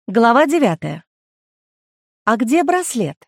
Глава 9. А где браслет?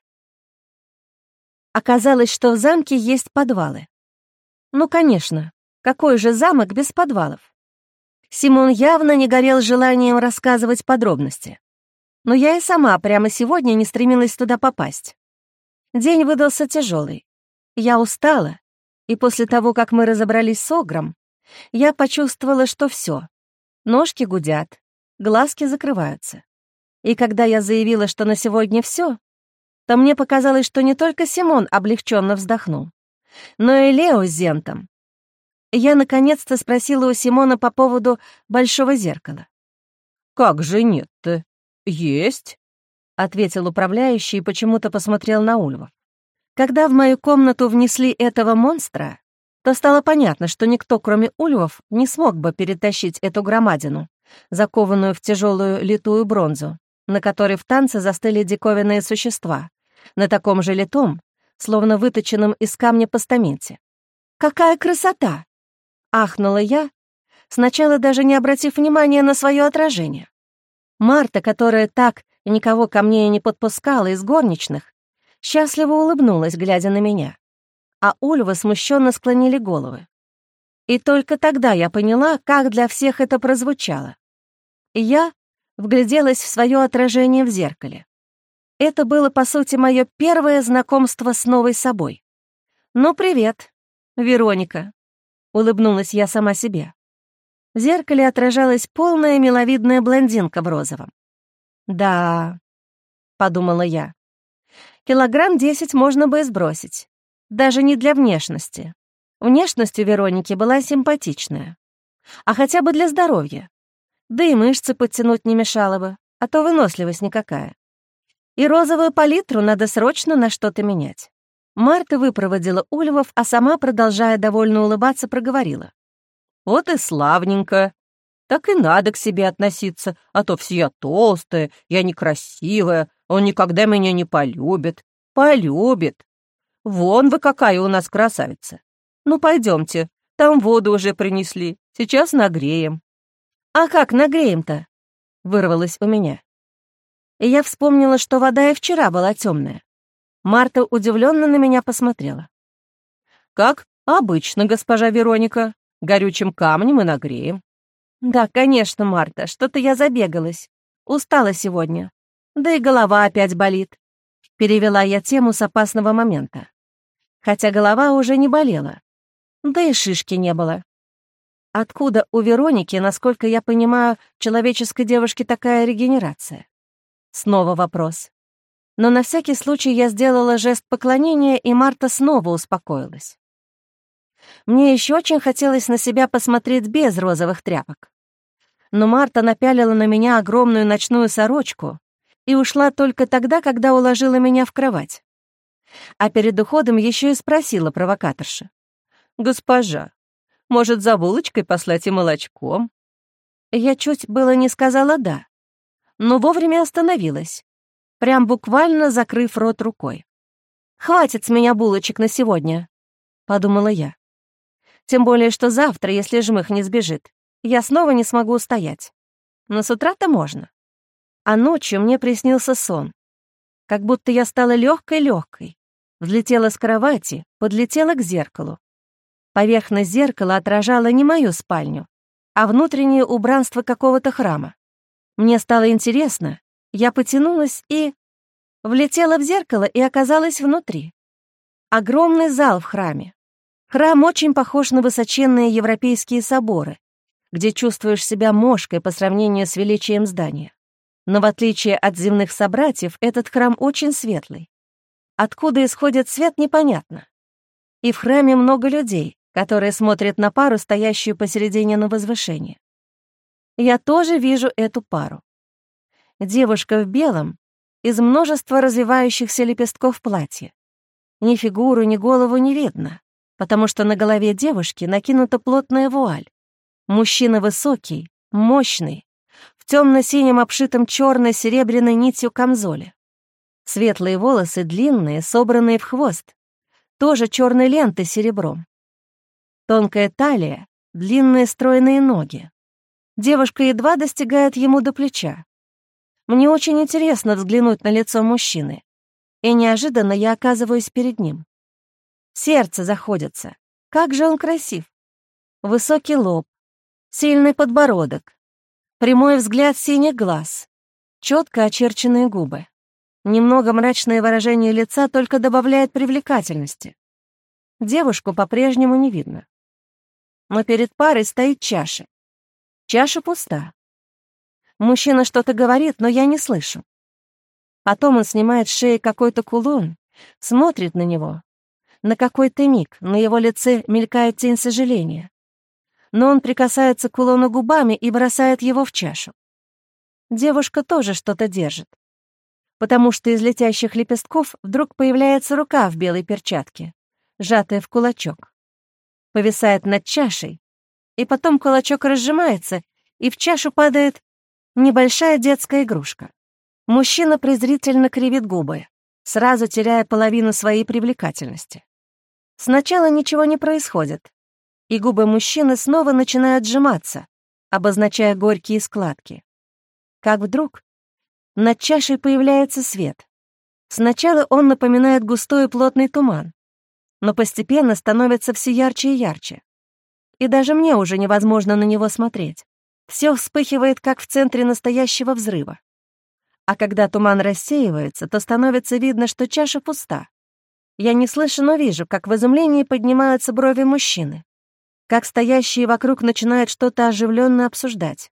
Оказалось, что в замке есть подвалы. Ну, конечно, какой же замок без подвалов? Симон явно не горел желанием рассказывать подробности. Но я и сама прямо сегодня не стремилась туда попасть. День выдался тяжелый. Я устала, и после того, как мы разобрались с Огром, я почувствовала, что все. Ножки гудят, глазки закрываются. И когда я заявила, что на сегодня все, то мне показалось, что не только Симон облегченно вздохнул, но и Лео с Зентом. Я наконец-то спросила у Симона по поводу большого зеркала. «Как же нет-то? Есть», — ответил управляющий и почему-то посмотрел на Ульва. Когда в мою комнату внесли этого монстра, то стало понятно, что никто, кроме Ульвов, не смог бы перетащить эту громадину, закованную в тяжелую литую бронзу, на которой в танце застыли диковинные существа, на таком же литом, словно выточенном из камня постаменте. «Какая красота!» — ахнула я, сначала даже не обратив внимания на свое отражение. Марта, которая так никого ко мне и не подпускала из горничных, счастливо улыбнулась, глядя на меня, а Ульвы смущенно склонили головы. И только тогда я поняла, как для всех это прозвучало. И я вгляделась в свое отражение в зеркале. Это было, по сути, мое первое знакомство с новой собой. «Ну, привет, Вероника», — улыбнулась я сама себе. В зеркале отражалась полная миловидная блондинка в розовом. «Да», — подумала я, — «килограмм 10 можно бы и сбросить. Даже не для внешности. Внешность у Вероники была симпатичная. А хотя бы для здоровья. Да и мышцы подтянуть не мешало бы, а то выносливость никакая. И розовую палитру надо срочно на что-то менять». Марта выпроводила Ульвов, а сама, продолжая довольно улыбаться, проговорила. «Вот и славненько. Так и надо к себе относиться, а то все я толстая, я некрасивая, он никогда меня не полюбит. Полюбит. Вон вы какая у нас красавица. Ну, пойдемте, там воду уже принесли, сейчас нагреем». «А как нагреем-то?» — вырвалось у меня. И я вспомнила, что вода и вчера была темная. Марта удивленно на меня посмотрела. «Как обычно, госпожа Вероника, горючим камнем и нагреем». «Да, конечно, Марта, что-то я забегалась. Устала сегодня. Да и голова опять болит». Перевела я тему с опасного момента. Хотя голова уже не болела. Да и шишки не было. Откуда у Вероники, насколько я понимаю, человеческой девушке такая регенерация? Снова вопрос. Но на всякий случай я сделала жест поклонения, и Марта снова успокоилась. Мне еще очень хотелось на себя посмотреть без розовых тряпок. Но Марта напялила на меня огромную ночную сорочку и ушла только тогда, когда уложила меня в кровать. А перед уходом еще и спросила провокаторша. «Госпожа, может, за булочкой послать и молочком?» Я чуть было не сказала «да», но вовремя остановилась, прям буквально закрыв рот рукой. «Хватит с меня булочек на сегодня», — подумала я. Тем более, что завтра, если жмых не сбежит, я снова не смогу устоять. Но с утра-то можно. А ночью мне приснился сон. Как будто я стала легкой-легкой. Взлетела с кровати, подлетела к зеркалу. Поверхность зеркала отражала не мою спальню, а внутреннее убранство какого-то храма. Мне стало интересно, я потянулась и влетела в зеркало и оказалась внутри. Огромный зал в храме. Храм очень похож на высоченные европейские соборы, где чувствуешь себя мошкой по сравнению с величием здания. Но в отличие от земных собратьев, этот храм очень светлый. Откуда исходит свет, непонятно. И в храме много людей, которые смотрят на пару, стоящую посередине на возвышении. Я тоже вижу эту пару. Девушка в белом, из множества развивающихся лепестков платья. Ни фигуру, ни голову не видно, потому что на голове девушки накинута плотная вуаль. Мужчина высокий, мощный, в темно-синем обшитом черной серебряной нитью камзоле. Светлые волосы длинные, собранные в хвост, тоже черной лентой с серебром. Тонкая талия, длинные стройные ноги. Девушка едва достигает ему до плеча. Мне очень интересно взглянуть на лицо мужчины, и неожиданно я оказываюсь перед ним. Сердце заходится. Как же он красив! Высокий лоб, сильный подбородок, прямой взгляд синих глаз, четко очерченные губы. Немного мрачное выражение лица только добавляет привлекательности. Девушку по-прежнему не видно. Но перед парой стоит чаша. Чаша пуста. Мужчина что-то говорит, но я не слышу. Потом он снимает с шеи какой-то кулон, смотрит на него. На какой-то миг на его лице мелькает тень сожаления. Но он прикасается к кулону губами и бросает его в чашу. Девушка тоже что-то держит, потому что из летящих лепестков вдруг появляется рука в белой перчатке, сжатая в кулачок. Повисает над чашей, и потом кулачок разжимается, и в чашу падает небольшая детская игрушка. Мужчина презрительно кривит губы, сразу теряя половину своей привлекательности. Сначала ничего не происходит, и губы мужчины снова начинают сжиматься, обозначая горькие складки. Как вдруг над чашей появляется свет. Сначала он напоминает густой и плотный туман, но постепенно становится все ярче и ярче. И даже мне уже невозможно на него смотреть. Все вспыхивает, как в центре настоящего взрыва. А когда туман рассеивается, то становится видно, что чаша пуста. Я не слышу, но вижу, как в изумлении поднимаются брови мужчины, как стоящие вокруг начинают что-то оживленно обсуждать.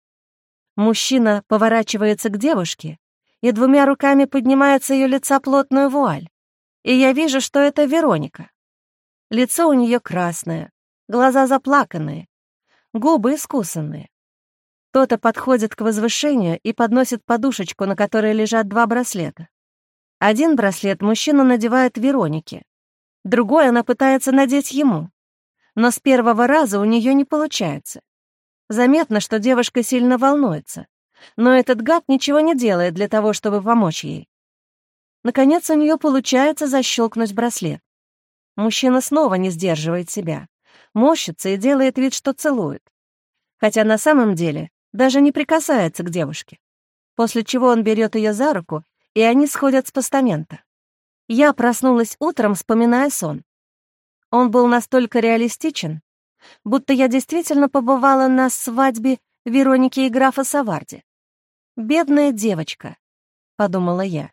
Мужчина поворачивается к девушке и двумя руками поднимает с ее лица плотную вуаль. И я вижу, что это Вероника. Лицо у нее красное, глаза заплаканные, губы искусанные. Кто-то подходит к возвышению и подносит подушечку, на которой лежат два браслета. Один браслет мужчина надевает Веронике, другой она пытается надеть ему. Но с первого раза у нее не получается. Заметно, что девушка сильно волнуется, но этот гад ничего не делает для того, чтобы помочь ей. Наконец у нее получается защелкнуть браслет. Мужчина снова не сдерживает себя, морщится и делает вид, что целует. Хотя на самом деле даже не прикасается к девушке. После чего он берет ее за руку, и они сходят с постамента. Я проснулась утром, вспоминая сон. Он был настолько реалистичен, будто я действительно побывала на свадьбе Вероники и графа Саварди. «Бедная девочка», — подумала я.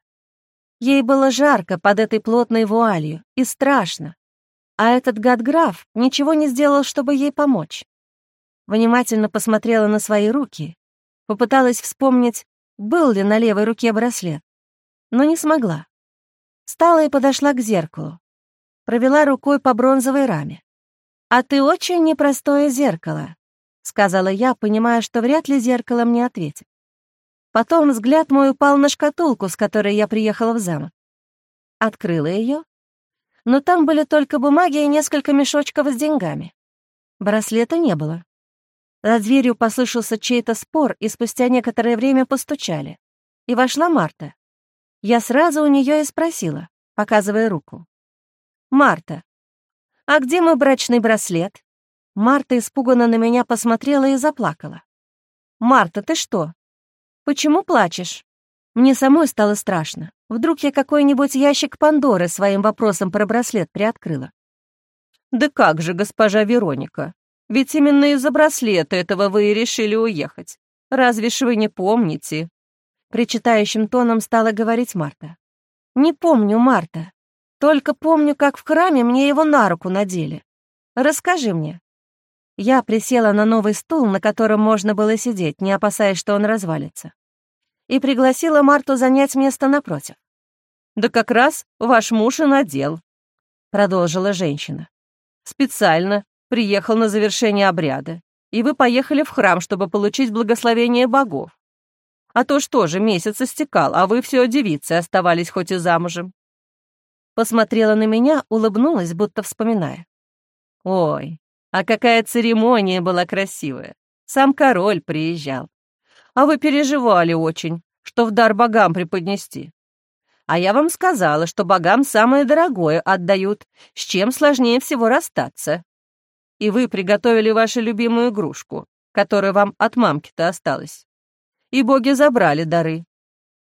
Ей было жарко под этой плотной вуалью и страшно, а этот гад-граф ничего не сделал, чтобы ей помочь. Внимательно посмотрела на свои руки, попыталась вспомнить, был ли на левой руке браслет, но не смогла. Встала и подошла к зеркалу, провела рукой по бронзовой раме. «А ты очень непростое зеркало», — сказала я, понимая, что вряд ли зеркало мне ответит. Потом взгляд мой упал на шкатулку, с которой я приехала в замок. Открыла ее, но там были только бумаги и несколько мешочков с деньгами. Браслета не было. За дверью послышался чей-то спор, и спустя некоторое время постучали. И вошла Марта. Я сразу у нее и спросила, показывая руку. «Марта, а где мой брачный браслет?» Марта испуганно на меня посмотрела и заплакала. «Марта, ты что? Почему плачешь?» Мне самой стало страшно. Вдруг я какой-нибудь ящик Пандоры своим вопросом про браслет приоткрыла. «Да как же, госпожа Вероника, ведь именно из-за браслета этого вы и решили уехать. Разве ж вы не помните?» Причитающим тоном стала говорить Марта. «Не помню, Марта. Только помню, как в храме мне его на руку надели. Расскажи мне». Я присела на новый стул, на котором можно было сидеть, не опасаясь, что он развалится, и пригласила Марту занять место напротив. «Да как раз ваш муж и надел», — продолжила женщина. «Специально приехал на завершение обряда, и вы поехали в храм, чтобы получить благословение богов. А то что же, месяц истекал, а вы все девицы оставались хоть и замужем». Посмотрела на меня, улыбнулась, будто вспоминая. «Ой, а какая церемония была красивая! Сам король приезжал. А вы переживали очень, что в дар богам преподнести. А я вам сказала, что богам самое дорогое отдают, с чем сложнее всего расстаться. И вы приготовили вашу любимую игрушку, которая вам от мамки-то осталась. И боги забрали дары.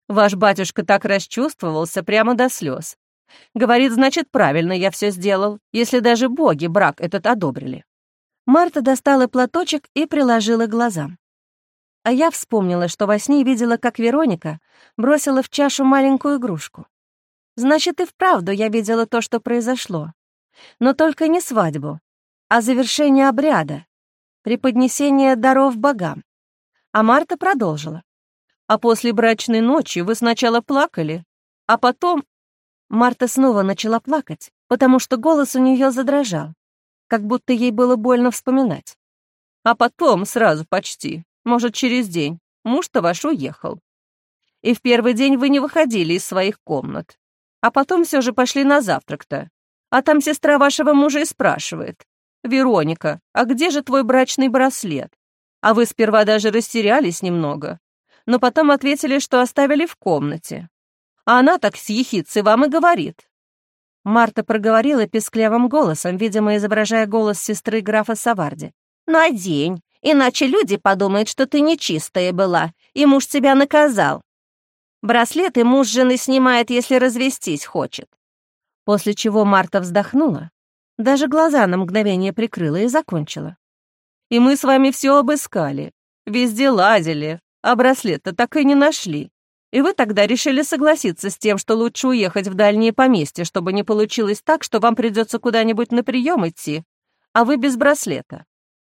Ваш батюшка так расчувствовался прямо до слез. Говорит, значит, правильно я все сделал, если даже боги брак этот одобрили». Марта достала платочек и приложила к глазам. А я вспомнила, что во сне видела, как Вероника бросила в чашу маленькую игрушку. Значит, и вправду я видела то, что произошло. Но только не свадьбу, а завершение обряда, преподнесение даров богам. А Марта продолжила. «А после брачной ночи вы сначала плакали, а потом...» Марта снова начала плакать, потому что голос у нее задрожал, как будто ей было больно вспоминать. «А потом сразу почти, может, через день, муж-то ваш уехал. И в первый день вы не выходили из своих комнат, а потом все же пошли на завтрак-то. А там сестра вашего мужа и спрашивает: «Вероника, а где же твой брачный браслет?» А вы сперва даже растерялись немного, но потом ответили, что оставили в комнате. А она так с ехицей вам и говорит». Марта проговорила писклявым голосом, видимо, изображая голос сестры графа Саварди. «Надень, иначе люди подумают, что ты нечистая была, и муж тебя наказал. Браслеты муж жены снимает, если развестись хочет». После чего Марта вздохнула, даже глаза на мгновение прикрыла и закончила. «И мы с вами все обыскали, везде лазили, а браслет-то так и не нашли. И вы тогда решили согласиться с тем, что лучше уехать в дальние поместья, чтобы не получилось так, что вам придется куда-нибудь на прием идти, а вы без браслета».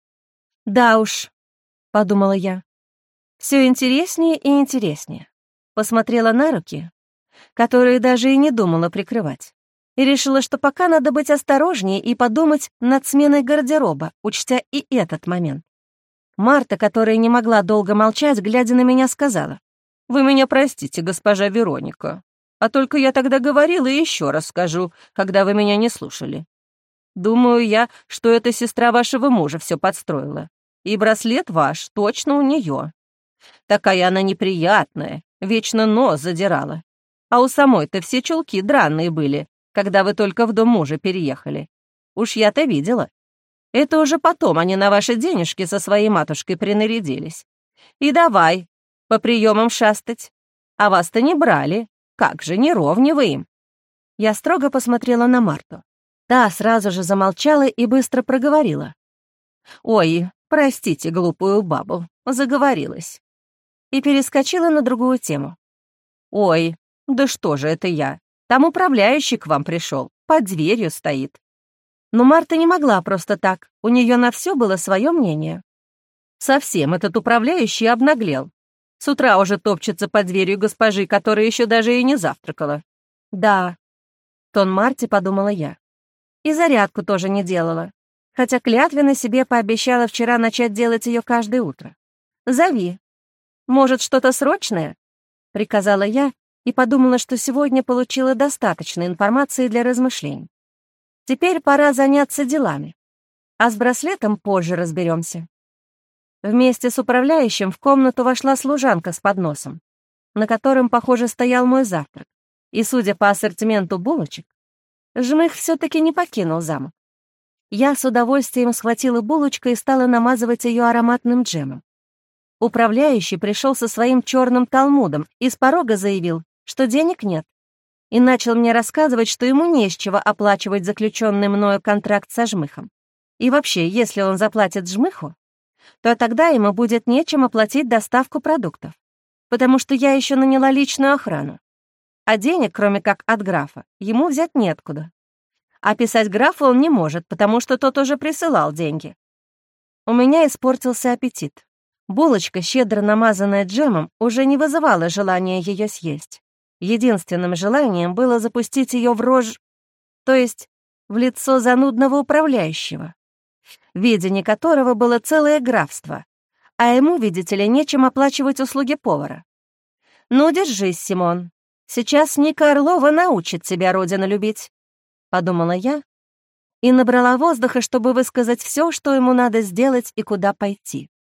«Да уж», — подумала я, — «все интереснее и интереснее». Посмотрела на руки, которые даже и не думала прикрывать, и решила, что пока надо быть осторожнее и подумать над сменой гардероба, учтя и этот момент. Марта, которая не могла долго молчать, глядя на меня, сказала: «Вы меня простите, госпожа Вероника, а только я тогда говорила и еще раз скажу, когда вы меня не слушали. Думаю я, что эта сестра вашего мужа все подстроила, и браслет ваш точно у нее. Такая она неприятная, вечно нос задирала. А у самой-то все чулки драные были, когда вы только в дом мужа переехали. Уж я-то видела. Это уже потом они на ваши денежки со своей матушкой принарядились. И давай по приемам шастать. А вас-то не брали. Как же, не ровни вы им». Я строго посмотрела на Марту. Та сразу же замолчала и быстро проговорила: «Ой, простите глупую бабу, заговорилась». И перескочила на другую тему. «Ой, да что же это я? Там управляющий к вам пришел, под дверью стоит». Но Марта не могла просто так, у нее на все было свое мнение. Совсем этот управляющий обнаглел. С утра уже топчется под дверью госпожи, которая еще даже и не завтракала. «Да», — тон Марте, подумала я. И зарядку тоже не делала, хотя клятвенно себе пообещала вчера начать делать ее каждое утро. «Зови. Может, что-то срочное?» — приказала я и подумала, что сегодня получила достаточно информации для размышлений. Теперь пора заняться делами, а с браслетом позже разберемся. Вместе с управляющим в комнату вошла служанка с подносом, на котором, похоже, стоял мой завтрак, и, судя по ассортименту булочек, жмых все-таки не покинул замок. Я с удовольствием схватила булочку и стала намазывать ее ароматным джемом. Управляющий пришел со своим черным талмудом и с порога заявил, что денег нет, и начал мне рассказывать, что ему не с чего оплачивать заключенный мною контракт со жмыхом. И вообще, если он заплатит жмыху, то тогда ему будет нечем оплатить доставку продуктов, потому что я еще наняла личную охрану. А денег, кроме как от графа, ему взять неоткуда. А писать графу он не может, потому что тот уже присылал деньги. У меня испортился аппетит. Булочка, щедро намазанная джемом, уже не вызывала желания ее съесть. Единственным желанием было запустить ее в рожь, то есть в лицо занудного управляющего, в видении которого было целое графство, а ему, видите ли, нечем оплачивать услуги повара. «Ну, держись, Симон, сейчас Ника Орлова научит тебя родину любить», — подумала я и набрала воздуха, чтобы высказать все, что ему надо сделать и куда пойти.